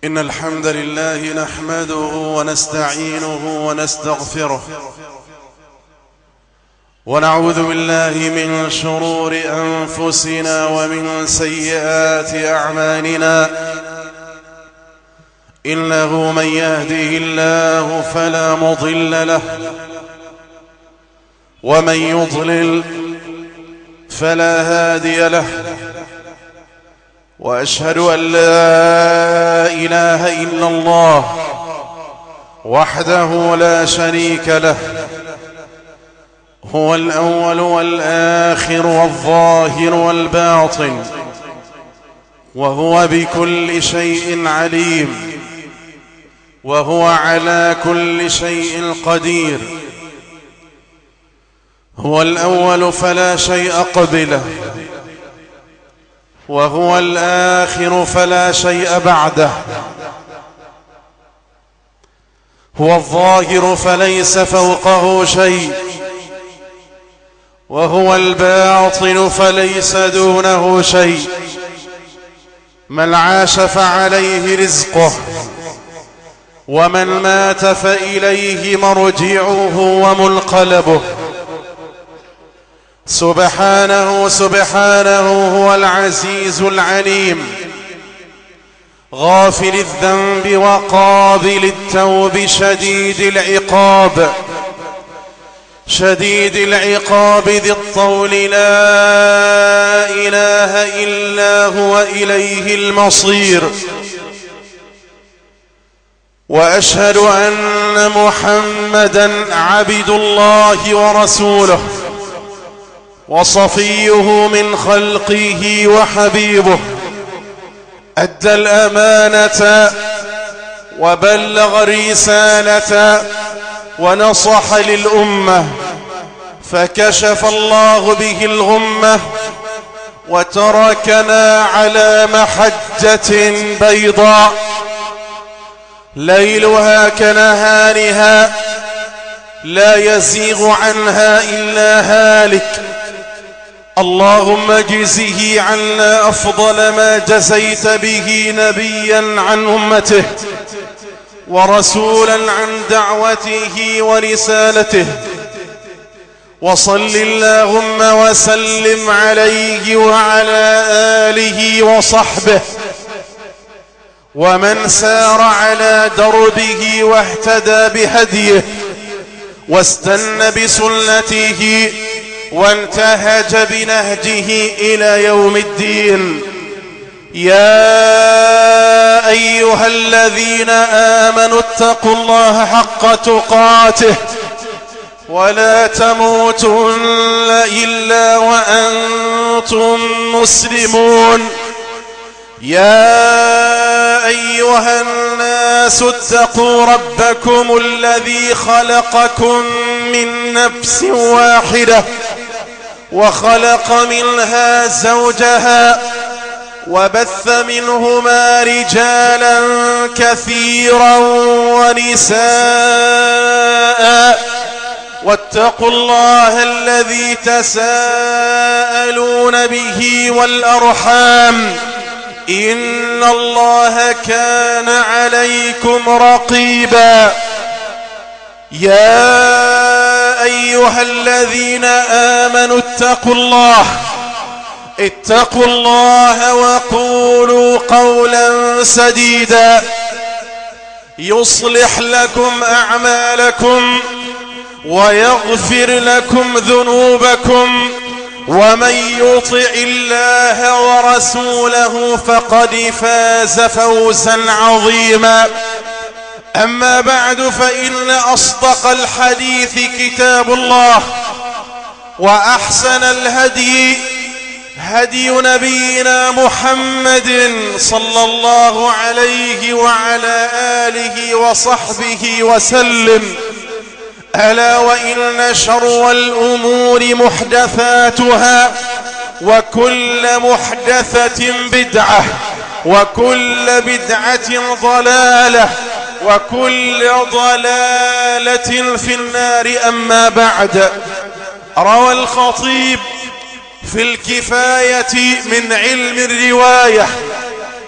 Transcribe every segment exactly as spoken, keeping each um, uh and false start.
إن الحمد لله نحمده ونستعينه ونستغفره ونعوذ بالله من شرور أنفسنا ومن سيئات أعمالنا. إنه من يهده الله فلا مضل له ومن يضلل فلا هادي له، وأشهد أن لا إله إلا الله وحده لا شريك له، هو الأول والآخر والظاهر والباطن، وهو بكل شيء عليم، وهو على كل شيء قدير. هو الأول فلا شيء قبله، وهو الآخر فلا شيء بعده، هو الظاهر فليس فوقه شيء، وهو الباطن فليس دونه شيء. من عاش فعليه رزقه، ومن مات فإليه مرجعه ومنقلبه. سبحانه سبحانه هو العزيز العليم، غافل الذنب وقابل التوب، شديد العقاب شديد العقاب ذي الطول، لا إله إلا هو إليه المصير. وأشهد أن محمدًا عبد الله ورسوله، وصفيه من خلقه وحبيبه، أدى الأمانة وبلغ الرسالة ونصح للأمة، فكشف الله به الغمة وتركنا على محجة بيضاء ليلها كنهارها، لا يزيغ عنها إلا هالك. اللهم اجزه عنا أفضل ما جزيت به نبيا عن أمته، ورسولا عن دعوته ورسالته. وصل اللهم وسلم عليه وعلى آله وصحبه، ومن سار على دربه واهتدى بهديه واستنى بسنته وانتهج بنهجه إلى يوم الدين. يا أيها الذين آمنوا اتقوا الله حق تقاته ولا تموتن إلا وأنتم مسلمون. يا أيها الناس اتقوا ربكم الذي خلقكم من نفس واحدة وخلق منها زوجها وبث منهما رجالا كثيرا ونساء، واتقوا الله الذي تساءلون به والأرحام، إن الله كان عليكم رقيبا. يا أيها الذين آمنوا اتقوا الله اتقوا الله وقولوا قولا سديدا يصلح لكم أعمالكم ويغفر لكم ذنوبكم، ومن يطع الله ورسوله فقد فاز فوزا عظيما. أما بعد، فإن أصدق الحديث كتاب الله، وأحسن الهدي هدي نبينا محمد صلى الله عليه وعلى آله وصحبه وسلم. ألا وإن شر الأمور محدثاتها، وكل محدثة بدعة، وكل بدعة ضلالة، وكل ضلالة في النار. أما بعد، روى الخطيب في الكفاية من علم الرواية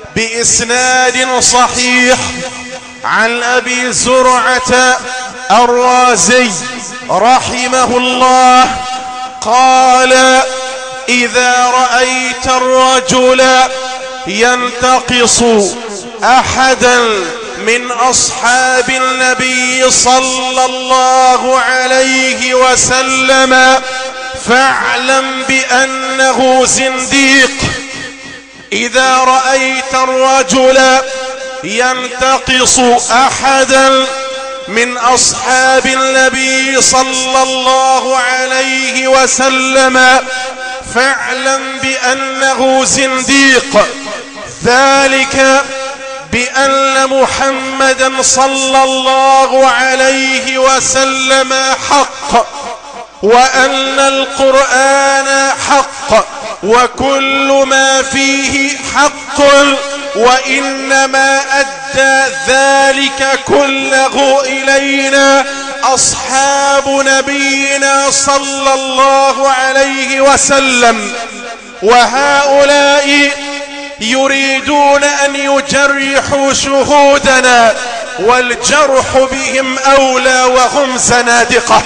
بإسناد صحيح عن أبي زرعة الرازي رحمه الله قال: إذا رأيت الرجل ينتقص أحدا من أصحاب النبي صلى الله عليه وسلم فاعلم بأنه زنديق. إذا رأيت الرجل ينتقص أحدا من أصحاب النبي صلى الله عليه وسلم فاعلم بأنه زنديق، ذلك بأن محمدا صلى الله عليه وسلم حق، وأن القرآن حق، وكل ما فيه حق، وإنما أدى ذلك كله إلينا أصحاب نبينا صلى الله عليه وسلم. وهؤلاء يريدون أن يجرحوا شهودنا، والجرح بهم أولى وهم زنادقة.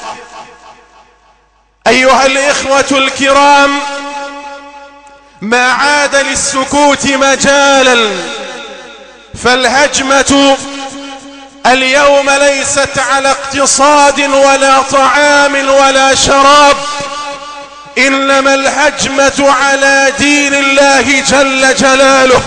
أيها الإخوة الكرام، ما عاد للسكوت مجالا، فالهجمة اليوم ليست على اقتصاد ولا طعام ولا شراب، إنما الهجمة على دين الله جل جلاله.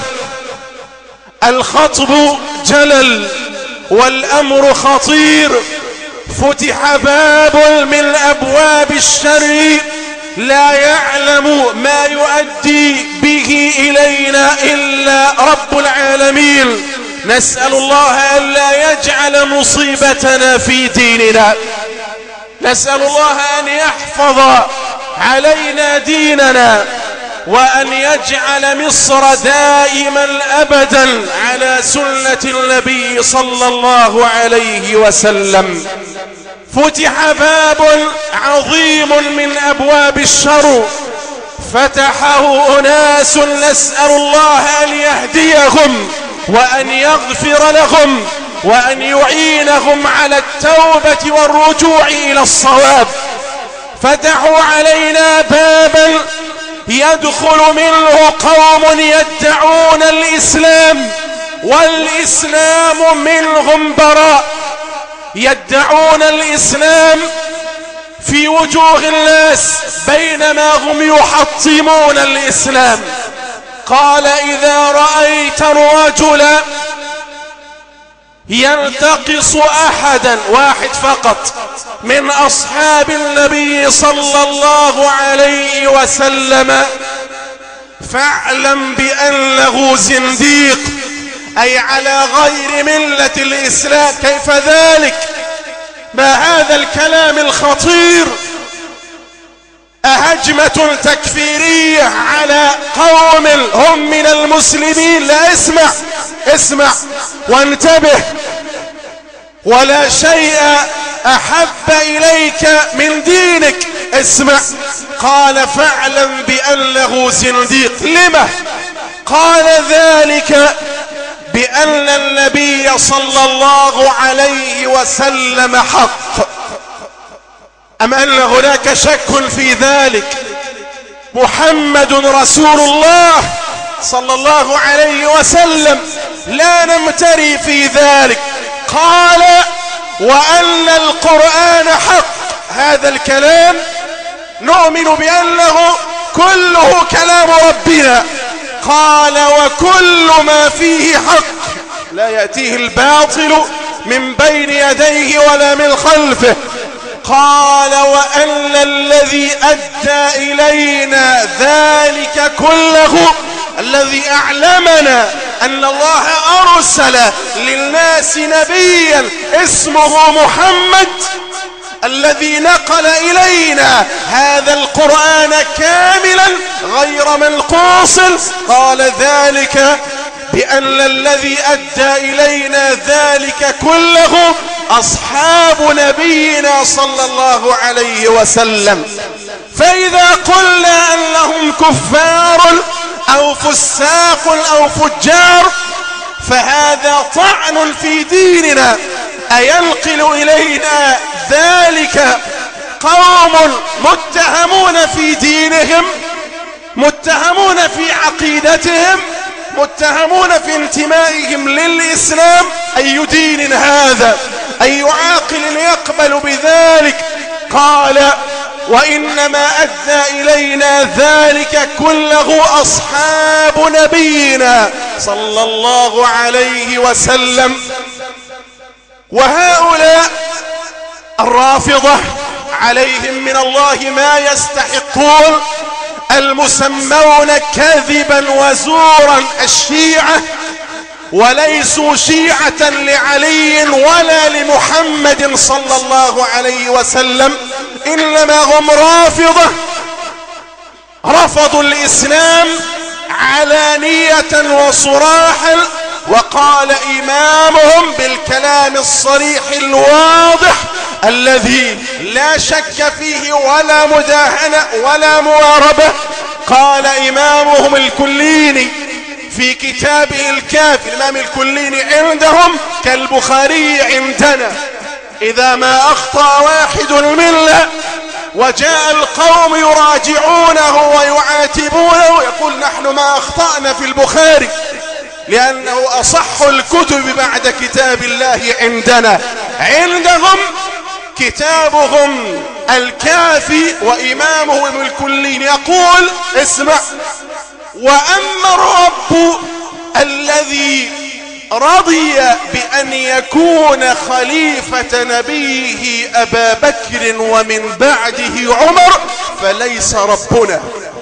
الخطب جلل والأمر خطير، فتح باب من أبواب الشر لا يعلم ما يؤدي به إلينا إلا رب العالمين. نسأل الله ألا يجعل مصيبتنا في ديننا، نسأل الله أن يحفظ علينا ديننا، وأن يجعل مصر دائما أبدا على سنة النبي صلى الله عليه وسلم. فتح باب عظيم من أبواب الشر، فتحه أناس نسأل الله أن يهديهم وأن يغفر لهم وأن يعينهم على التوبة والرجوع إلى الصواب. فتحوا علينا بابا يدخل منه قوم يدعون الإسلام والإسلام منهم براء، يدعون الإسلام في وجوه الناس بينما هم يحطمون الإسلام. قال: إذا رأيت الرجل ينتقص أحدا، واحد فقط من أصحاب النبي صلى الله عليه وسلم، فاعلم بأنه زنديق، أي على غير ملة الإسلام. كيف ذلك؟ ما هذا الكلام الخطير؟ أهجمة تكفيرية على قوم هم من المسلمين. لا، اسمع اسمع وانتبه، ولا شيء أحب إليك من دينك. اسمع، قال: فاعلم بأنه زنديق. لما؟ قال: ذلك بأن النبي صلى الله عليه وسلم حق. أم أن هناك شك في ذلك؟ محمد رسول الله صلى الله عليه وسلم، لا نمتري في ذلك. قال: وأن القرآن حق. هذا الكلام نؤمن بأنه كله كلام ربنا. قال: وكل ما فيه حق، لا يأتيه الباطل من بين يديه ولا من خلفه. قال: وأن الذي أدى إلينا ذلك كله، الذي أعلمنا أن الله أرسل للناس نبيا اسمه محمد، الذي نقل إلينا هذا القرآن كاملا غير منقوص. قال: ذلك بأن الذي أدى إلينا ذلك كله أصحاب نبينا صلى الله عليه وسلم. فإذا قلنا أنهم كفار أو فساق أو فجار، فهذا طعن في ديننا. أينقل إلينا ذلك قوم متهمون في دينهم، متهمون في عقيدتهم، متهمون في انتمائهم للإسلام؟ أي دين هذا؟ أي عاقل يقبل بذلك؟ قال: وإنما أدى إلينا ذلك كله أصحاب نبينا صلى الله عليه وسلم. وهؤلاء الرافضة عليهم من الله ما يستحقون، المسمون كذبا وزورا الشيعة، وليسوا شيعة لعلي ولا لمحمد صلى الله عليه وسلم، إنما هم رافضة، رفضوا الإسلام علانية وصراحا. وقال إمامهم بالكلام الصريح الواضح الذي لا شك فيه ولا مداهنة ولا مواربة، قال إمامهم الكليني في كتابه الكافي، الإمام الكليني عندهم كالبخاري عندنا: إذا ما أخطأ واحد الملة وجاء القوم يراجعونه ويعاتبونه يقول: نحن ما أخطأنا في البخاري لأنه أصح الكتب بعد كتاب الله عندنا. عندهم كتابهم الكافي وإمامهم الكلين يقول: اسمع: وأما الرب الذي رضي بأن يكون خليفة نبيه أبا بكر ومن بعده عمر فليس ربنا،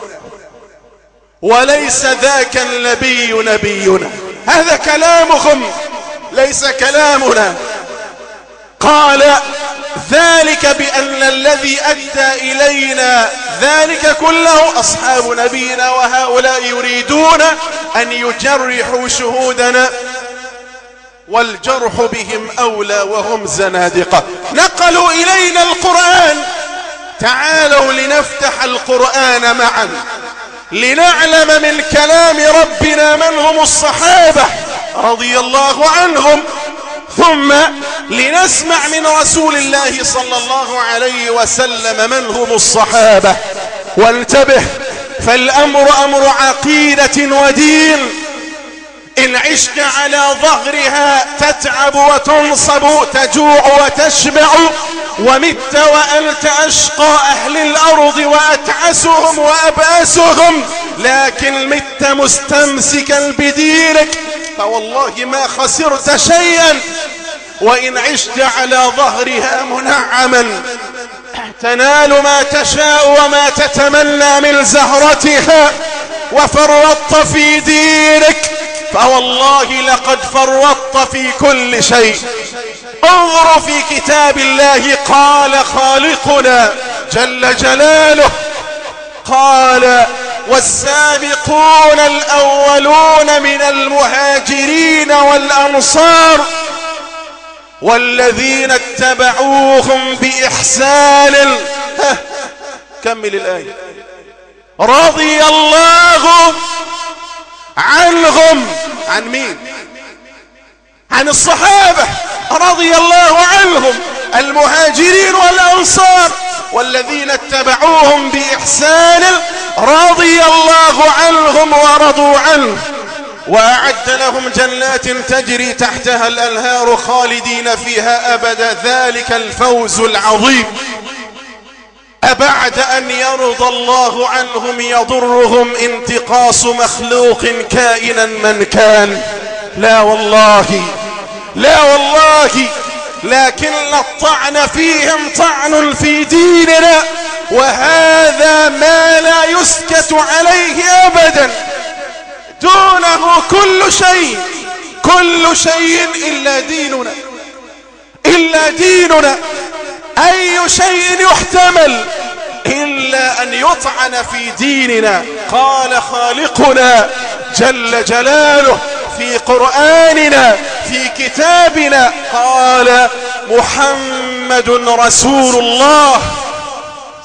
وليس ذاك النبي نبينا. هذا كلامهم ليس كلامنا. قال: ذلك بأن الذي أدى إلينا ذلك كله أصحاب نبينا، وهؤلاء يريدون أن يجرحوا شهودنا، والجرح بهم أولى وهم زنادقة. نقلوا إلينا القرآن، تعالوا لنفتح القرآن معا لنعلم من كلام ربنا من هم الصحابة رضي الله عنهم، ثم لنسمع من رسول الله صلى الله عليه وسلم من هم الصحابة. وانتبه، فالأمر أمر عقيدة ودين. إن عشت على ظهرها تتعب وتنصب، تجوع وتشبع، ومت وأنت أشقى أهل الأرض وأتعسهم وأبأسهم، لكن مت مستمسكا بدينك فوالله ما خسرت شيئا. وإن عشت على ظهرها منعما تنال ما تشاء وما تتمنى من زهرتها، وفرطت في دينك فوالله لقد فرطت في كل شيء. انظروا في كتاب الله، قال خالقنا جل جلاله، قال: والسابقون الأولون من المهاجرين والأنصار والذين اتبعوهم بإحسان. كمل الآية: رضي الله عنهم. عن مين؟ عن الصحابة، رضي الله عنهم، المهاجرين والأنصار والذين اتبعوهم بإحسان رضي الله عنهم ورضوا عنه، وأعد لهم جنات تجري تحتها الأنهار خالدين فيها أبدا، ذلك الفوز العظيم. أبعد أن يرضى الله عنهم يضرهم انتقاص مخلوق كائنا من كان؟ لا والله، لا والله، لكن الطعن فيهم طعن في ديننا، وهذا ما لا يسكت عليه أبدا. دونه كل شيء، كل شيء إلا ديننا، إلا ديننا. أي شيء يحتمل إلا أن يطعن في ديننا. قال خالقنا جل جلاله في قرآننا في كتابنا، قال: محمد رسول الله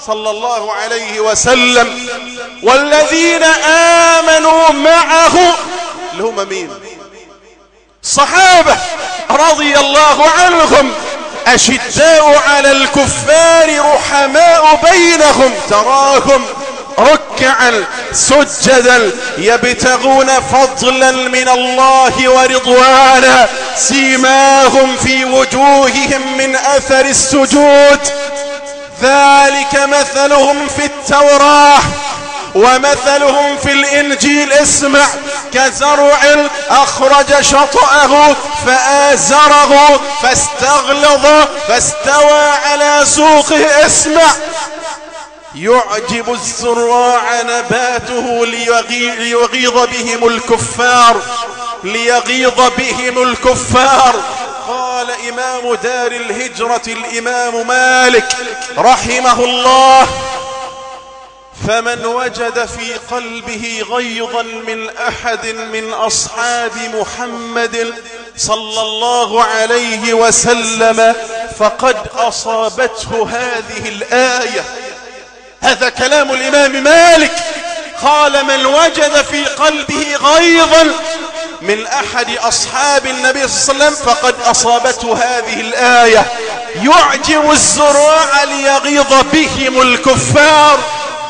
صلى الله عليه وسلم والذين آمنوا معه اللي هم مين؟ صحابة رضي الله عنهم أشداء على الكفار رحماء بينهم تراهم ركعا سجدا يبتغون فضلا من الله ورضوانا سيماهم في وجوههم من أثر السجود ذلك مثلهم في التوراة ومثلهم في الإنجيل اسمع كزرع أخرج شطأه فآزره فاستغلظ فاستوى على سوقه اسمع يعجب الزراع نباته ليغيظ بهم الكفار ليغيظ بهم الكفار. قال إمام دار الهجرة الإمام مالك رحمه الله فمن وجد في قلبه غيظا من أحد من أصحاب محمد صلى الله عليه وسلم فقد أصابته هذه الآية. هذا كلام الإمام مالك قال من وجد في قلبه غيظا من أحد أصحاب النبي صلى الله عليه وسلم فقد أصابته هذه الآية يعجب الزراع ليغيظ بهم الكفار.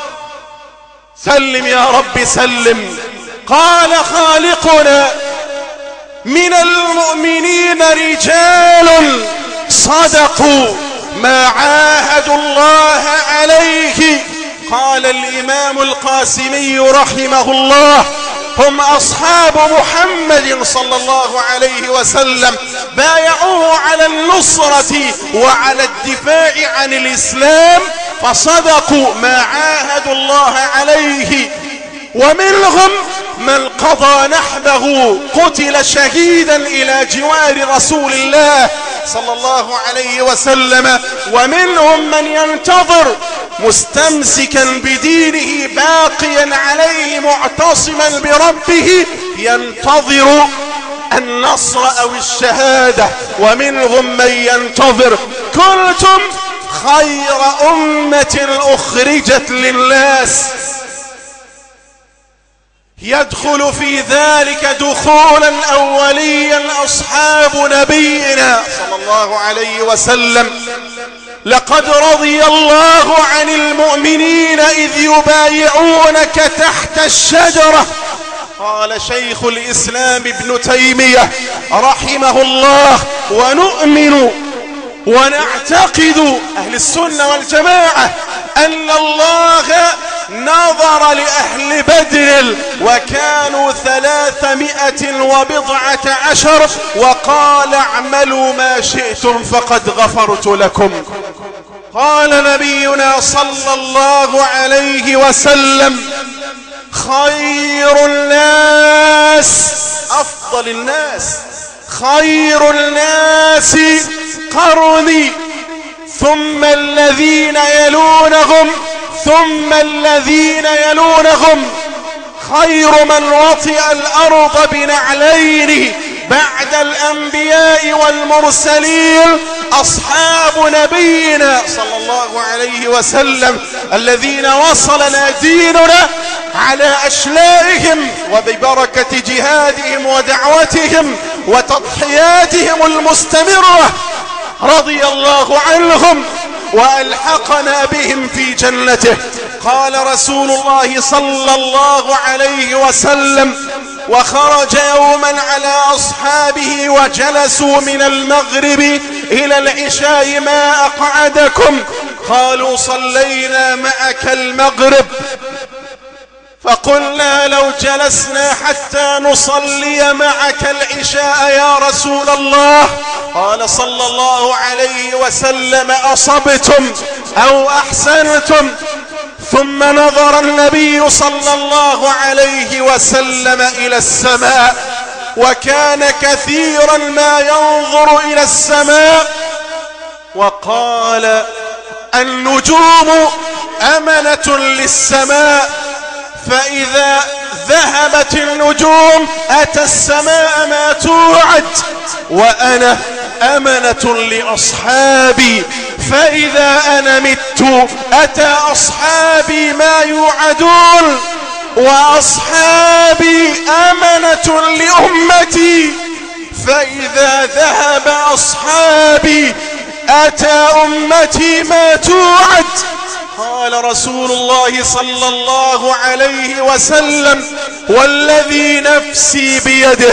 سلم يا رب سلم. قال خالقنا من المؤمنين رجال صدقوا ما عاهدوا الله عليه. قال الإمام القاسمي رحمه الله هم أصحاب محمد صلى الله عليه وسلم بايعوه على النصرة وعلى الدفاع عن الإسلام فصدقوا ما عاهدوا الله عليه ومنهم من قضى نحبه قتل شهيدا إلى جوار رسول الله صلى الله عليه وسلم ومنهم من ينتظر مستمسكا بدينه باقيا عليه معتصما بربه ينتظر النصر أو الشهادة ومنهم من ينتظر. كنتم خير أمة أخرجت للناس يدخل في ذلك دخولا أوليا أصحاب نبينا صلى الله عليه وسلم. لقد رضي الله عن المؤمنين إذ يبايعونك تحت الشجرة. قال شيخ الإسلام ابن تيمية رحمه الله ونؤمن ونعتقد أهل السنة والجماعة أن الله نظر لأهل بدر وكانوا ثلاثمائة وبضعة عشر وقال اعملوا ما شئتم فقد غفرت لكم. قال نبينا صلى الله عليه وسلم خير الناس أفضل الناس خير الناس قرني ثم الذين يلونهم ثم الذين يلونهم خير من وطئ الأرض بنعلين بعد الأنبياء والمرسلين أصحاب نبينا صلى الله عليه وسلم الذين وصلنا ديننا على أشلائهم وببركة جهادهم ودعوتهم وتضحياتهم المستمرة رضي الله عنهم وألحقنا بهم في جنته. قال رسول الله صلى الله عليه وسلم وخرج يوما على أصحابه وجلسوا من المغرب إلى العشاء ما أقعدكم؟ قالوا صلينا معك المغرب. فقلنا لو جلسنا حتى نصلي معك العشاء يا رسول الله. قال صلى الله عليه وسلم أصبتم أو أحسنتم. ثم نظر النبي صلى الله عليه وسلم إلى السماء وكان كثيرا ما ينظر إلى السماء وقال النجوم أمنة للسماء فإذا ذهبت النجوم أتى السماء ما توعد وأنا أمنة لأصحابي فإذا أنا مت أتى أصحابي ما يوعدون، وأصحابي أمنة لأمتي، فإذا ذهب أصحابي أتى أمتي ما توعد. قال رسول الله صلى الله عليه وسلم: والذي نفسي بيده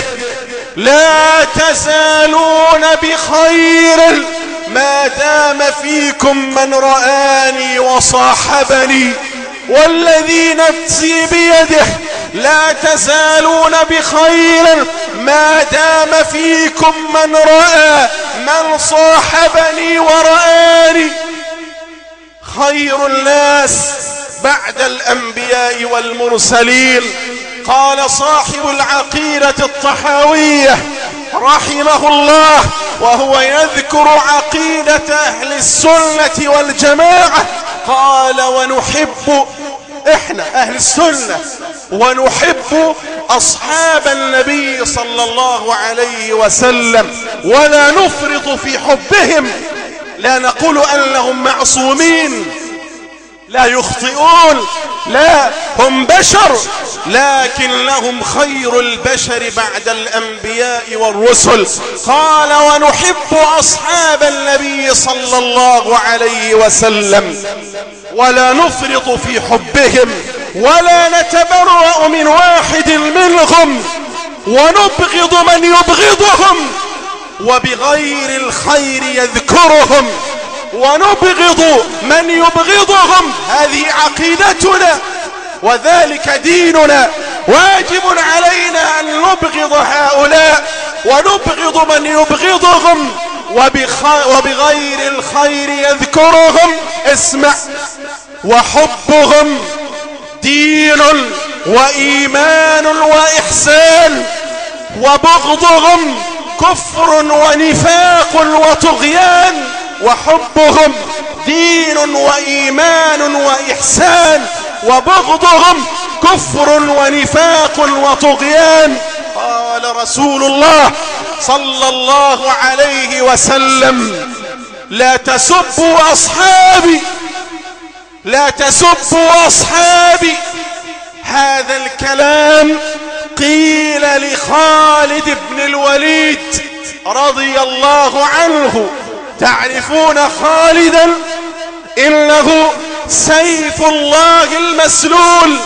لا تزالون بخير ما دام فيكم من رآني وصاحبني. والذي نفسي بيده لا تزالون بخير ما دام فيكم من رأى من صاحبني ورآني. خير الناس بعد الأنبياء والمرسلين. قال صاحب العقيدة الطحاوية رحمه الله وهو يذكر عقيدة أهل السنة والجماعة، قال: ونحب إحنا أهل السنة ونحب أصحاب النبي صلى الله عليه وسلم، ولا نفرط في حبهم. لا نقول أنهم معصومين لا يخطئون، لا، هم بشر، لكن لهم خير البشر بعد الأنبياء والرسل. قال: ونحب أصحاب النبي صلى الله عليه وسلم ولا نفرط في حبهم، ولا نتبرأ من واحد منهم، ونبغض من يبغضهم، وبغير الخير يذكرهم، ونبغض من يبغضهم. هذه عقيدتنا وذلك ديننا. واجب علينا أن نبغض هؤلاء ونبغض من يبغضهم، وبغير الخير يذكرهم. اسمع: وحبهم دين وإيمان وإحسان، وبغضهم كفر ونفاق وطغيان. وحبهم دين وإيمان وإحسان، وبغضهم كفر ونفاق وطغيان. قال رسول الله صلى الله عليه وسلم: لا تسبوا أصحابي، لا تسبوا أصحابي. هذا الكلام قيل لخالد بن الوليد رضي الله عنه. تعرفون خالدا؟ إنه سيف الله المسلول.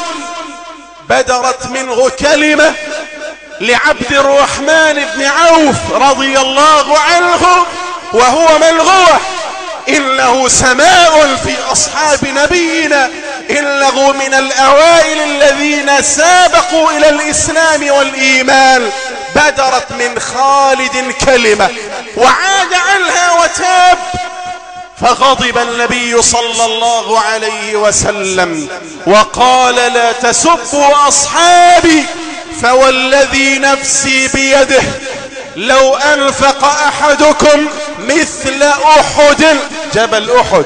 بدرت منه كلمة لعبد الرحمن بن عوف رضي الله عنه وهو ملغوه: إنه سماء في أصحاب نبينا، إنه من الأوائل الذين سابقوا إلى الإسلام والإيمان. بدرت من خالد كلمة وعاد عنها وتاب، فغضب النبي صلى الله عليه وسلم وقال: لا تسبوا أصحابي، فوالذي نفسي بيده لو أنفق أحدكم مثل أحد، جبل أحد،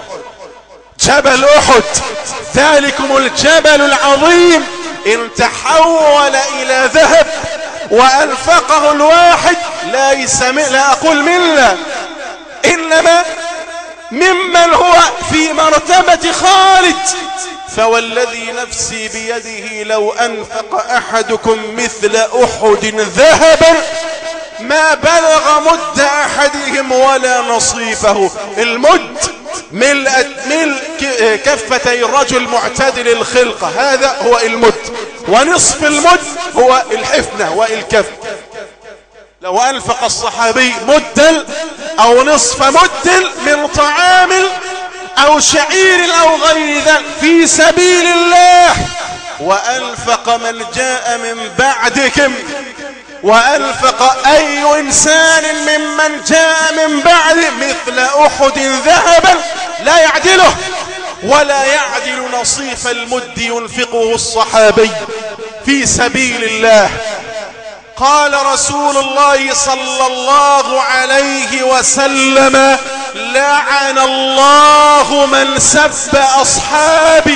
جبل أحد، ذلكم الجبل العظيم، إن تحول إلى ذهب وأنفقه الواحد ليس، لا أقول منا، إنما ممن هو في مرتبة خالد. فوالذي نفسي بيده لو أنفق أحدكم مثل أحد ذهبا ما بلغ مد أحدهم ولا نصيفه. المد ملء ملء كفتي الرجل معتدل الخلقة، هذا هو المد، ونصف المد هو الحفنة والكف. لو أنفق الصحابي مدا أو نصف مد من طعام أو شعير أو غير ذلك في سبيل الله، وأنفق من جاء من بعدكم، وأنفق أي إنسان ممن جاء من بعد مثل أحد ذهبا لا يعدله ولا يعدل نصيف المد ينفقه الصحابي في سبيل الله. قال رسول الله صلى الله عليه وسلم: لعن الله من سب أصحابي،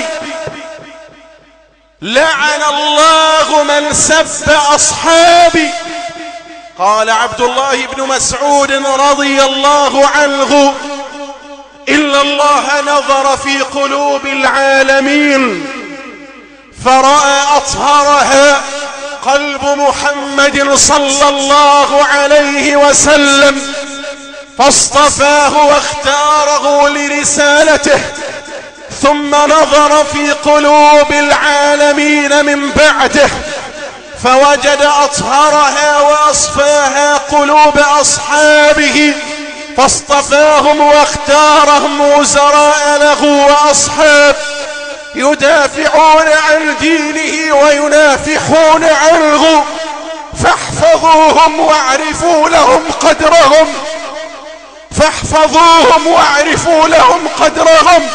لعن الله من سب أصحابي. قال عبد الله بن مسعود رضي الله عنه: إلا الله نظر في قلوب العالمين فرأى أطهرها قلب محمد صلى الله عليه وسلم، فاصطفاه واختاره لرسالته. ثم نظر في قلوب العالمين من بعده فوجد أطهرها وأصفاها قلوب أصحابه، فاصطفاهم واختارهم وزراء له وأصحاب يدافعون عن دينه وينافحون عنه، فاحفظوهم واعرفوا لهم قدرهم، فاحفظوهم واعرفوا لهم قدرهم.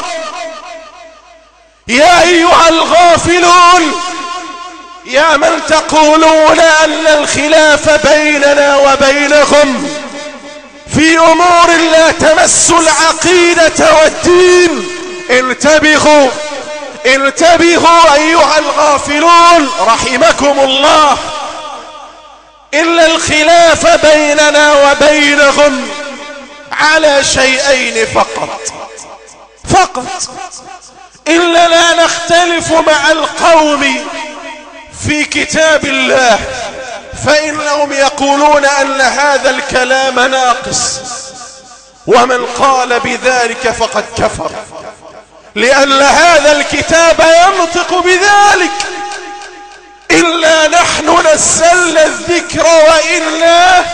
يا أيها الغافلون، يا من تقولون أن الخلاف بيننا وبينكم في أمور لا تمس العقيدة والدين، انتبهوا انتبهوا أيها الغافلون رحمكم الله. إلا الخلاف بيننا وبينهم على شيئين فقط فقط، إلا لا نختلف مع القوم في كتاب الله، فإنهم يقولون أن هذا الكلام ناقص، ومن قال بذلك فقد كفر، لأن هذا الكتاب ينطق بذلك. إلا نحن نزلنا الذكر وإنا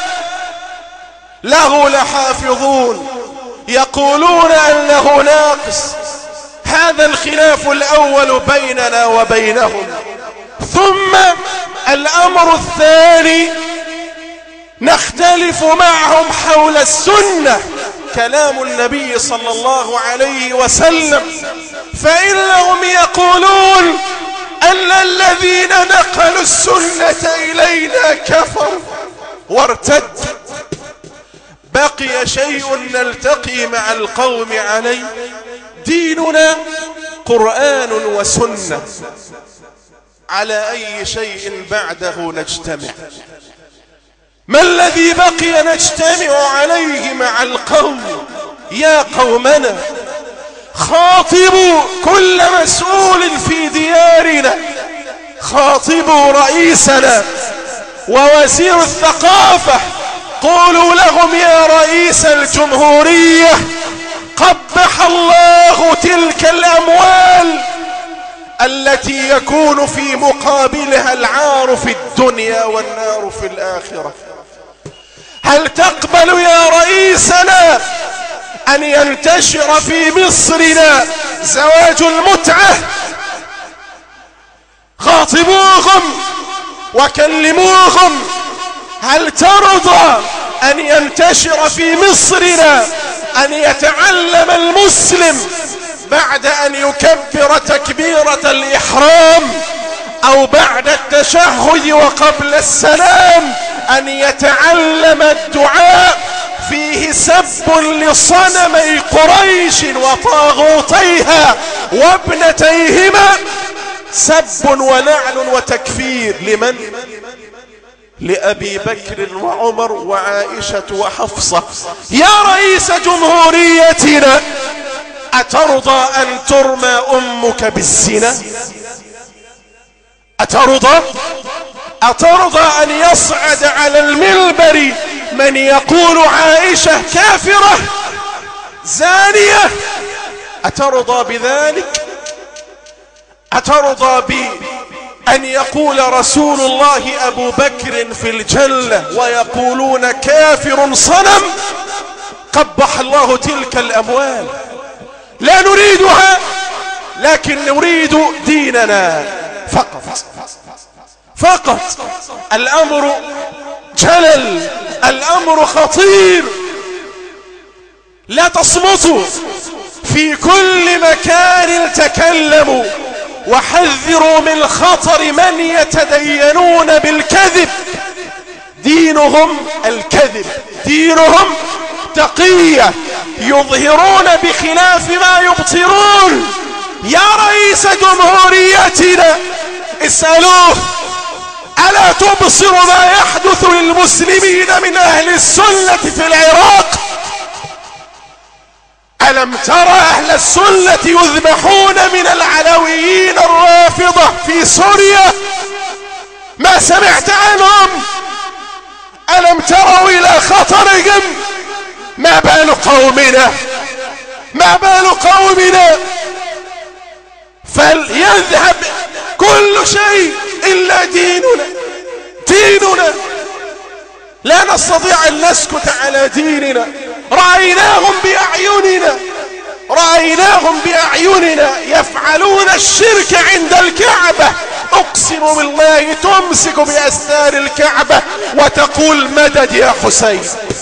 له لحافظون، يقولون أنه ناقص. هذا الخلاف الأول بيننا وبينهم. ثم الأمر الثاني، نختلف معهم حول السنة، كلام النبي صلى الله عليه وسلم، فإنهم يقولون أن الذين نقلوا السنة إلينا كفروا وارتدوا. بقي شيء نلتقي مع القوم عليه، ديننا قرآن وسنة، على أي شيء بعده نجتمع؟ ما الذي بقي نجتمع عليه مع القوم؟ يا قومنا، خاطبوا كل مسؤول في ديارنا، خاطبوا رئيسنا ووزير الثقافة، قولوا لهم يا رئيس الجمهورية قبح الله تلك الأموال التي يكون في مقابلها العار في الدنيا والنار في الآخرة. هل تقبل يا رئيسنا أن ينتشر في مصرنا زواج المتعة؟ خاطبوهم وكلموهم. هل ترضى أن ينتشر في مصرنا أن يتعلم المسلم بعد أن يكبر تكبيرة الإحرام أو بعد التشهد وقبل السلام أن يتعلم الدعاء فيه سب لصنمي قريش وطاغوتيها وابنتيهما، سب ولعن وتكفير لمن؟ لأبي بكر وعمر وعائشة وحفصة. يا رئيس جمهوريتنا، أترضى أن ترمى أمك بالزنا؟ أترضى؟ أترضى أن يصعد على المنبر من يقول عائشة كافرة زانية؟ أترضى بذلك؟ أترضى بأن يقول رسول الله أبو بكر في الجنة ويقولون كافر صنم؟ قبح الله تلك الأموال. لا نريدها، لكن نريد ديننا فقط فقط. الأمر جلل، الأمر خطير. لا تصمتوا، في كل مكان تكلموا وحذروا من خطر من يتدينون بالكذب. دينهم الكذب، دينهم تقية، يظهرون بخلاف ما يبطرون. يا رئيس جمهوريتنا، اسألوه ألا تبصر ما يحدث للمسلمين من أهل السنة في العراق؟ ألم ترى أهل السنة يذبحون من العلويين الرافضة في سوريا؟ ما سمعت عنهم؟ ألم تروا إلى خطرهم؟ ما بال قومنا، ما بال قومنا؟ فليذهب كل شيء إلا ديننا. ديننا لا نستطيع أن نسكت على ديننا. رأيناهم بأعيننا، رأيناهم بأعيننا يفعلون الشرك عند الكعبة. أقسم بالله تمسك بأستار الكعبة وتقول مدد يا حسين.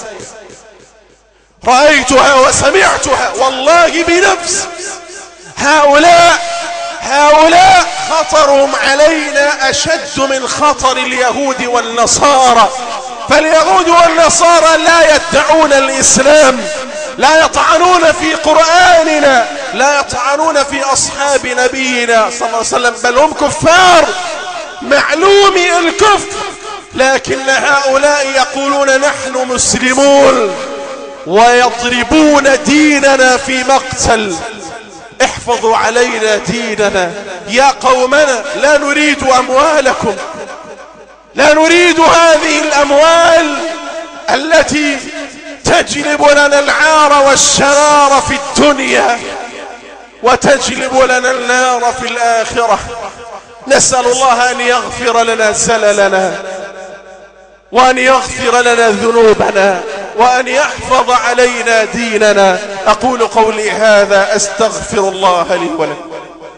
رأيتها وسمعتها والله بنفس. هؤلاء هؤلاء خطرهم علينا أشد من خطر اليهود والنصارى. فاليهود والنصارى لا يدعون الإسلام، لا يطعنون في قرآننا، لا يطعنون في أصحاب نبينا صلى الله عليه وسلم، بل هم كفار معلومي الكفر. لكن هؤلاء يقولون نحن مسلمون ويضربون ديننا في مقتل. احفظوا علينا ديننا يا قومنا. لا نريد أموالكم، لا نريد هذه الأموال التي تجلب لنا العار والشرار في الدنيا وتجلب لنا النار في الآخرة. نسأل الله أن يغفر لنا زللنا وأن يغفر لنا ذنوبنا وأن يحفظ علينا ديننا. أقول قولي هذا أستغفر الله لي ولكم.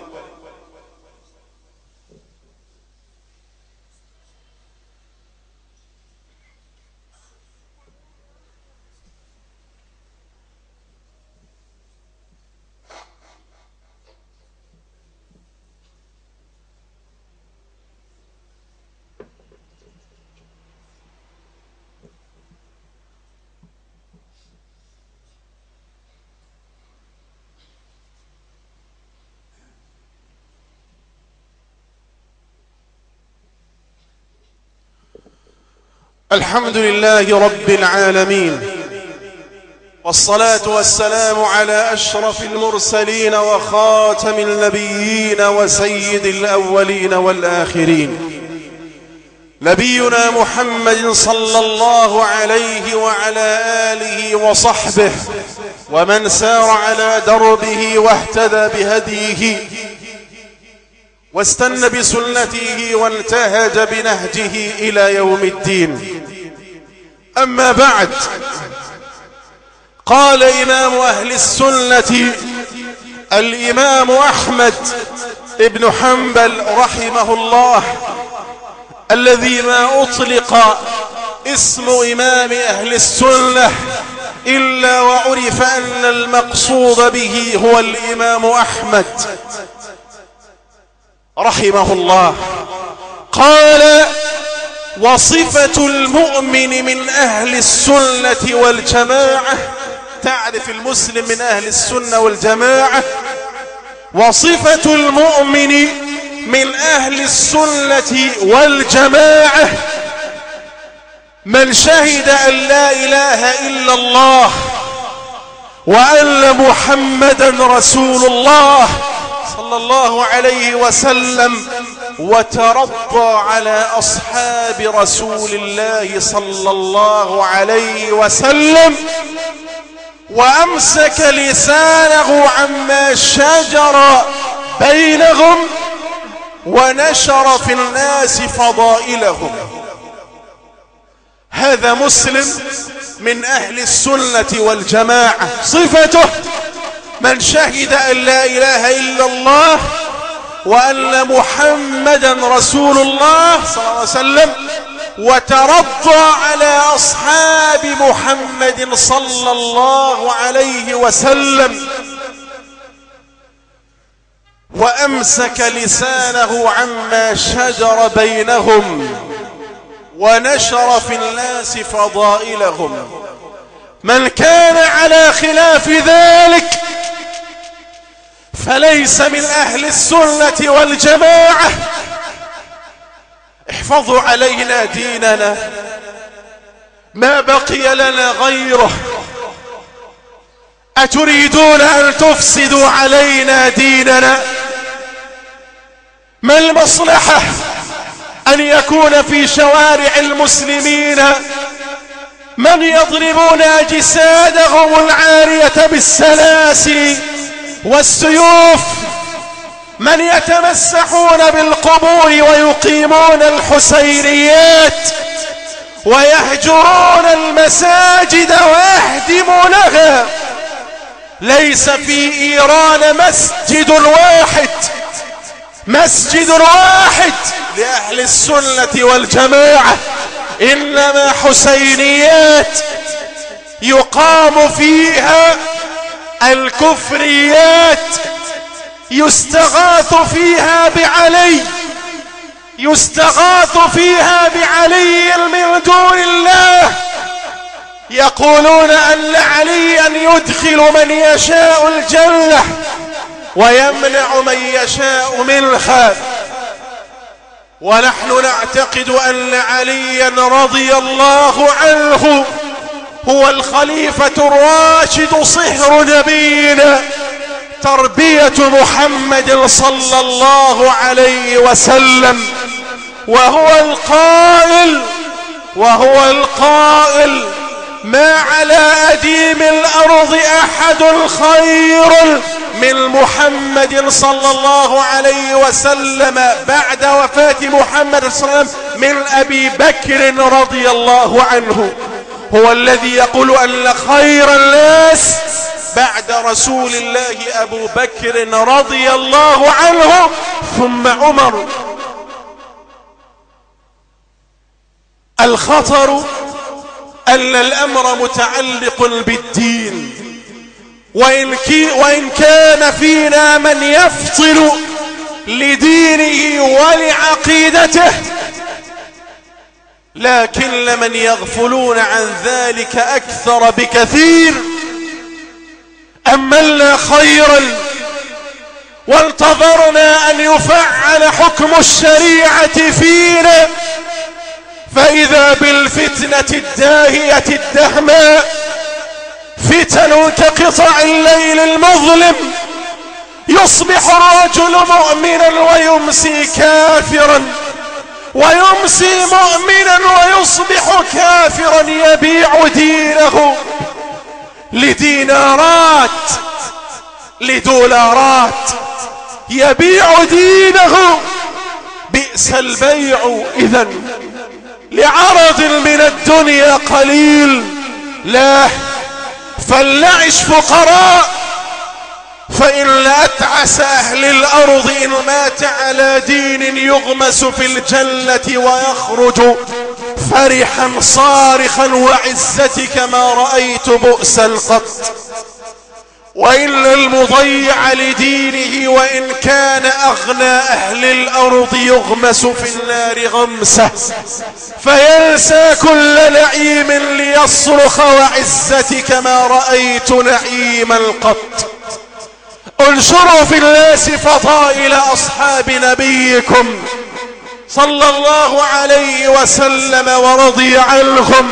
الحمد لله رب العالمين، والصلاة والسلام على أشرف المرسلين وخاتم النبيين وسيد الأولين والآخرين، نبينا محمد صلى الله عليه وعلى آله وصحبه ومن سار على دربه واهتدى بهديه واستنى بسنته وانتهج بنهجه إلى يوم الدين. أما بعد، قال إمام أهل السنة الإمام أحمد ابن حنبل رحمه الله، الذي ما أطلق اسم إمام أهل السنة إلا وعرف أن المقصود به هو الإمام أحمد رحمه الله. قال: وصفة المؤمن من أهل السنة والجماعة. تعرف المسلم من أهل السنة والجماعة. وصفة المؤمن من أهل السنة والجماعة من شهد أن لا إله إلا الله وأن محمدا رسول الله صلى الله عليه وسلم، وترضى على أصحاب رسول الله صلى الله عليه وسلم، وأمسك لسانه عما شجر بينهم، ونشر في الناس فضائلهم. هذا مسلم من أهل السنة والجماعة. صفته: من شهد أن لا إله إلا الله وأن محمدا رسول الله صلى الله عليه وسلم، وترضى على أصحاب محمد صلى الله عليه وسلم، وأمسك لسانه عما شجر بينهم، ونشر في الناس فضائلهم. من كان على خلاف ذلك فليس من أهل السنة والجماعة. احفظوا علينا ديننا، ما بقي لنا غيره. أتريدون أن تفسدوا علينا ديننا؟ ما المصلحة أن يكون في شوارع المسلمين من يضربون أجسادهم العارية بالسلاسل والسيوف، من يتمسحون بالقبور ويقيمون الحسينيات ويهجرون المساجد ويهدمونها؟ ليس في إيران مسجد واحد مسجد واحد لأهل السنة والجماعة، إنما حسينيات يقام فيها الكفريات، يستغاث فيها بعلي يستغاث فيها بعلي من دون الله، يقولون أن عليا يدخل من يشاء الجنة ويمنع من يشاء منها. ونحن نعتقد أن عليا رضي الله عنه هو الخليفة الراشد صهر نبينا، تربية محمد صلى الله عليه وسلم، وهو القائل وهو القائل ما على أديم الأرض أحد خير من محمد صلى الله عليه وسلم بعد وفاة محمد صلى الله عليه وسلم من أبي بكر رضي الله عنه. هو الذي يقول أن خير الناس بعد رسول الله أبو بكر رضي الله عنه ثم عمر. الخطر أن الأمر متعلق بالدين، وإن, وإن كان فينا من يفطن لدينه ولعقيدته، لكن لمن يغفلون عن ذلك أكثر بكثير. أملنا خيرا وانتظرنا أن يفعل حكم الشريعة فينا، فإذا بالفتنة الداهية الدهماء، فتن كقطع الليل المظلم، يصبح الرجل مؤمنا ويمسي كافرا، ويمسي مؤمنا ويصبح كافرا، يبيع دينه لدينارات لدولارات، يبيع دينه. بئس البيع إذن لعرض من الدنيا قليل. لا، فلنعش فقراء، فإن أتعس أهل الأرض إن مات على دين يغمس في الجنة ويخرج فرحا صارخا وعزتك ما رأيت بؤسا قط. وإن المضيع لدينه وإن كان أغنى أهل الأرض يغمس في النار غمسة فينسى كل نعيم ليصرخ وعزتك ما رأيت نعيما قط. انشروا في الناس فضائل أصحاب نبيكم صلى الله عليه وسلم ورضي عنهم.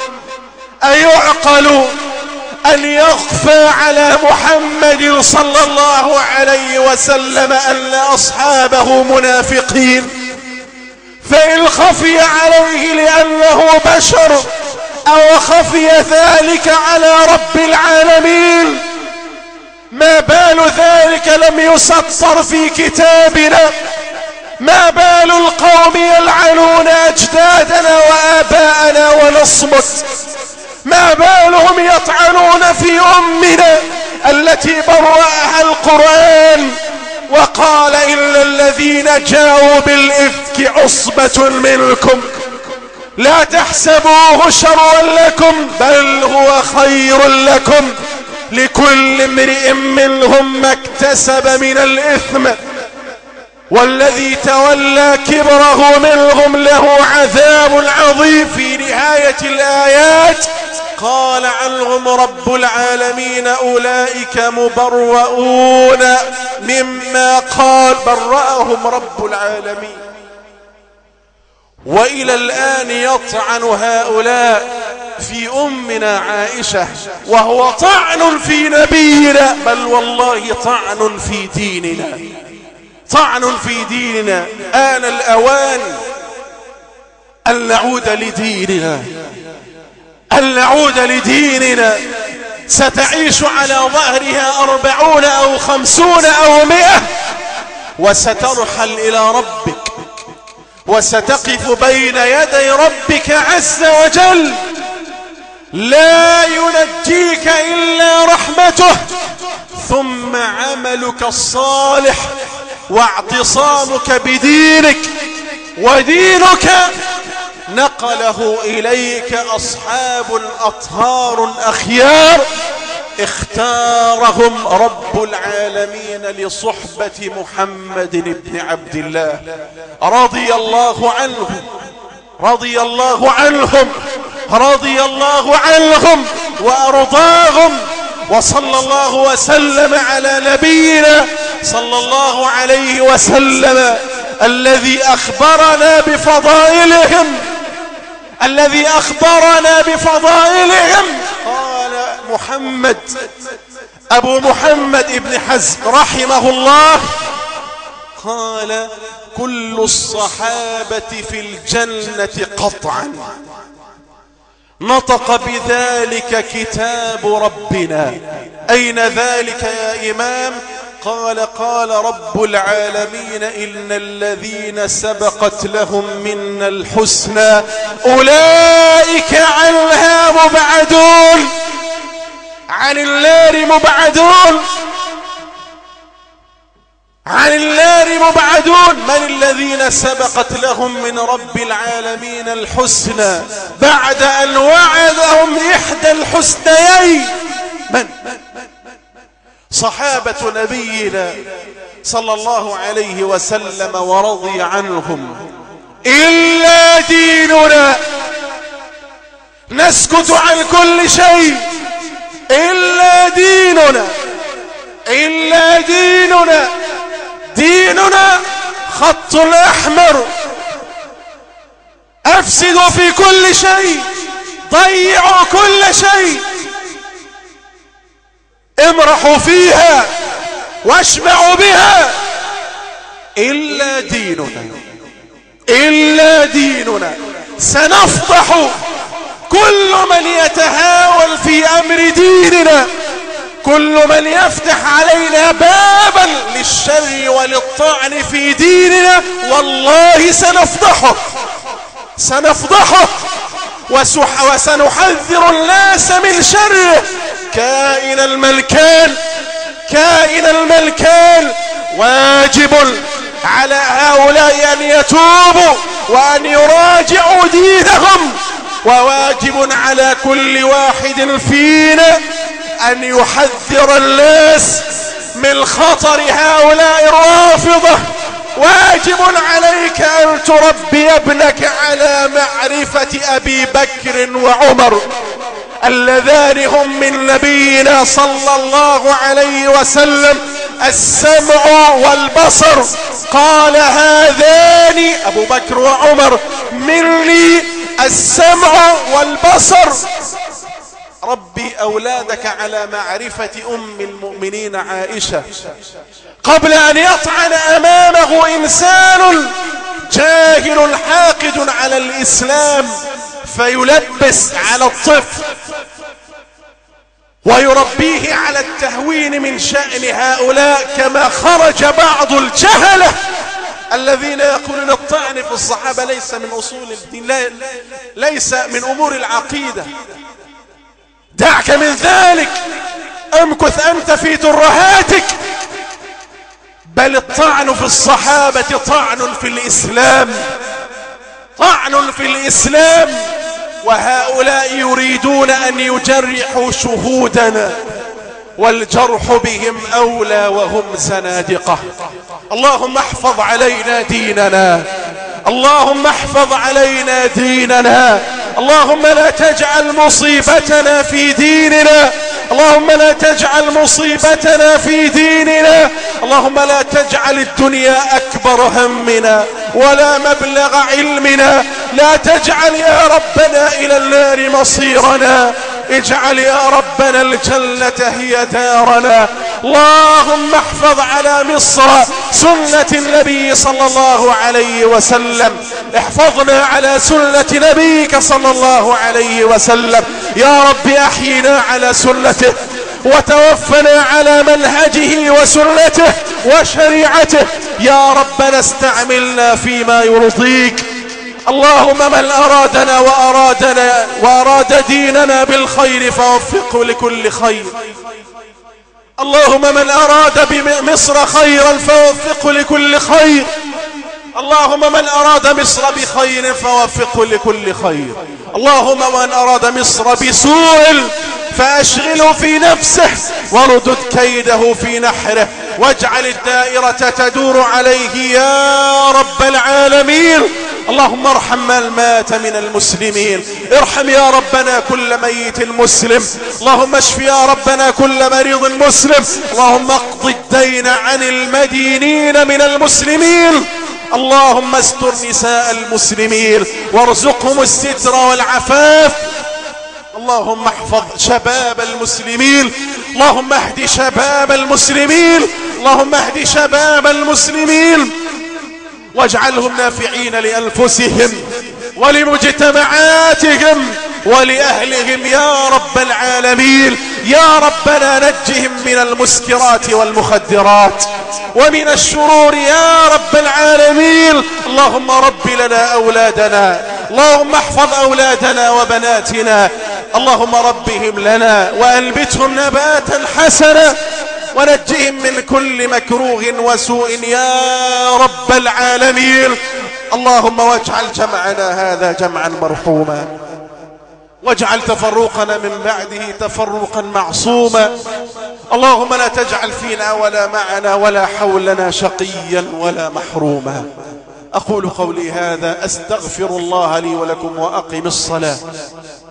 أيعقل أن يخفى على محمد صلى الله عليه وسلم أن أصحابه منافقين؟ فإن خفي عليه لأنه بشر أو خفي ذلك على رب العالمين، ما بال ذلك لم يسطر في كتابنا؟ ما بال القوم يلعنون أجدادنا وآباءنا ونصمت؟ ما بالهم يطعنون في أمنا التي برأها القرآن وقال إلا الذين جاءوا بالإفك عصبة منكم لا تحسبوه شرا لكم بل هو خير لكم لكل امرئ منهم ما اكتسب من الإثم والذي تولى كبره منهم له عذاب عظيم. في نهاية الآيات قال عنهم رب العالمين أولئك مبرؤون مما قال، برأهم رب العالمين. وإلى الآن يطعن هؤلاء في أمنا عائشة، وهو طعن في نبينا، بل والله طعن في ديننا، طعن في ديننا. آن الأوان أن نعود لديننا، أن نعود لديننا. ستعيش على ظهرها أربعون أو خمسون أو مئة، وسترحل إلى ربك، وستقف بين يدي ربك عز وجل، لا ينجيك إلا رحمته، ثم عملك الصالح واعتصامك بدينك. ودينك نقله إليك أصحاب أطهار أخيار اختارهم رب العالمين لصحبة محمد بن عبد الله، رضي الله عنهم، رضي الله عنهم، رضي الله عنهم وأرضاهم. وصلى الله وسلم على نبينا صلى الله عليه وسلم الذي أخبرنا بفضائلهم، الذي أخبرنا بفضائلهم. قال محمد أبو محمد ابن حزم رحمه الله، قال: كل الصحابة في الجنة قطعا، نطق بذلك كتاب ربنا. أين ذلك يا إمام؟ قال: قال رب العالمين: إن الذين سبقت لهم منا الحسنى أولئك عنها مبعدون، عن النار مبعدون، عن النار مبعدون. من الذين سبقت لهم من رب العالمين الحسنى بعد أن وعدهم إحدى الحسنيين؟ من؟ صحابة نبينا صلى الله عليه وسلم ورضي عنهم. إلا ديننا، نسكت عن كل شيء إلا ديننا، إلا ديننا. ديننا خط أحمر، أفسدوا في كل شيء، ضيعوا كل شيء، امرحوا فيها واشبعوا بها، إلا ديننا، إلا ديننا. سنفضح كل من يتهاون في أمر ديننا، كل من يفتح علينا بابا للشر وللطعن في ديننا، والله سنفضحه، سنفضحه وسنحذر الناس من شره كائن الملكان، كائن الملكان. واجب على هؤلاء أن يتوبوا وأن يراجعوا دينهم، وواجب على كل واحد فينا أن يحذر الناس من خطر هؤلاء الرافضة. واجب عليك أن تربي ابنك على معرفة أبي بكر وعمر اللذان هم من نبينا صلى الله عليه وسلم السمع والبصر. قال: هذان أبو بكر وعمر مني السمع والبصر. ربي أولادك على معرفة أم المؤمنين عائشة قبل أن يطعن أمامه إنسان جاهل حاقد على الإسلام فيلبس على الطفل ويربيه على التهوين من شأن هؤلاء، كما خرج بعض الجهلة الذين يقولون الطعن في الصحابة ليس من أصول الدين، ليس من أمور العقيدة. دعك من ذلك، امكث أنت في ترهاتك. بل الطعن في الصحابة طعن في الإسلام، طعن في الإسلام. وهؤلاء يريدون أن يجرحوا شهودنا، والجرح بهم أولى وهم زنادقة. اللهم احفظ علينا ديننا، اللهم احفظ علينا ديننا. اللهم لا تجعل مصيبتنا في ديننا، اللهم لا تجعل مصيبتنا في ديننا. اللهم لا تجعل الدنيا أكبر همنا ولا مبلغ علمنا. لا تجعل يا ربنا إلى النار مصيرنا، اجعل يا ربنا الجنة هي دارنا. اللهم احفظ على مصر سنة النبي صلى الله عليه وسلم، احفظنا على سنة نبيك صلى الله عليه وسلم. يا رب احينا على سنته وتوفنا على منهجه وسنته وشريعته. يا ربنا استعملنا فيما يرضيك. اللهم من أرادنا وأرادنا وأراد ديننا بالخير فوفقه لكل خير. اللهم من أراد بمصر خيرا فوفقه لكل خير. اللهم من أراد مصر بخير فوفقه لكل خير. اللهم من أراد مصر بسوء فأشغله في نفسه وردد كيده في نحره، واجعل الدائرة تدور عليه يا رب العالمين. اللهم ارحم من مات من المسلمين، ارحم يا ربنا كل ميت مسلم. اللهم اشف يا ربنا كل مريض مسلم. اللهم اقض الدين عن المدينين من المسلمين. اللهم استر نساء المسلمين وارزقهم الستر والعفاف. اللهم احفظ شباب المسلمين. اللهم اهد شباب المسلمين. اللهم اهد شباب المسلمين واجعلهم نافعين لأنفسهم ولمجتمعاتهم ولأهلهم يا رب العالمين. يا ربنا نجهم من المسكرات والمخدرات ومن الشرور يا رب العالمين. اللهم رب لنا أولادنا، اللهم احفظ أولادنا وبناتنا، اللهم ربهم لنا وأنبتهم نباتا حسنا ونجهم من كل مكروه وسوء يا رب العالمين. اللهم واجعل جمعنا هذا جمعا مرحوما، واجعل تفرقنا من بعده تفرقا معصوما. اللهم لا تجعل فينا ولا معنا ولا حولنا شقيا ولا محروما. أقول قولي هذا، أستغفر الله لي ولكم وأقم الصلاة.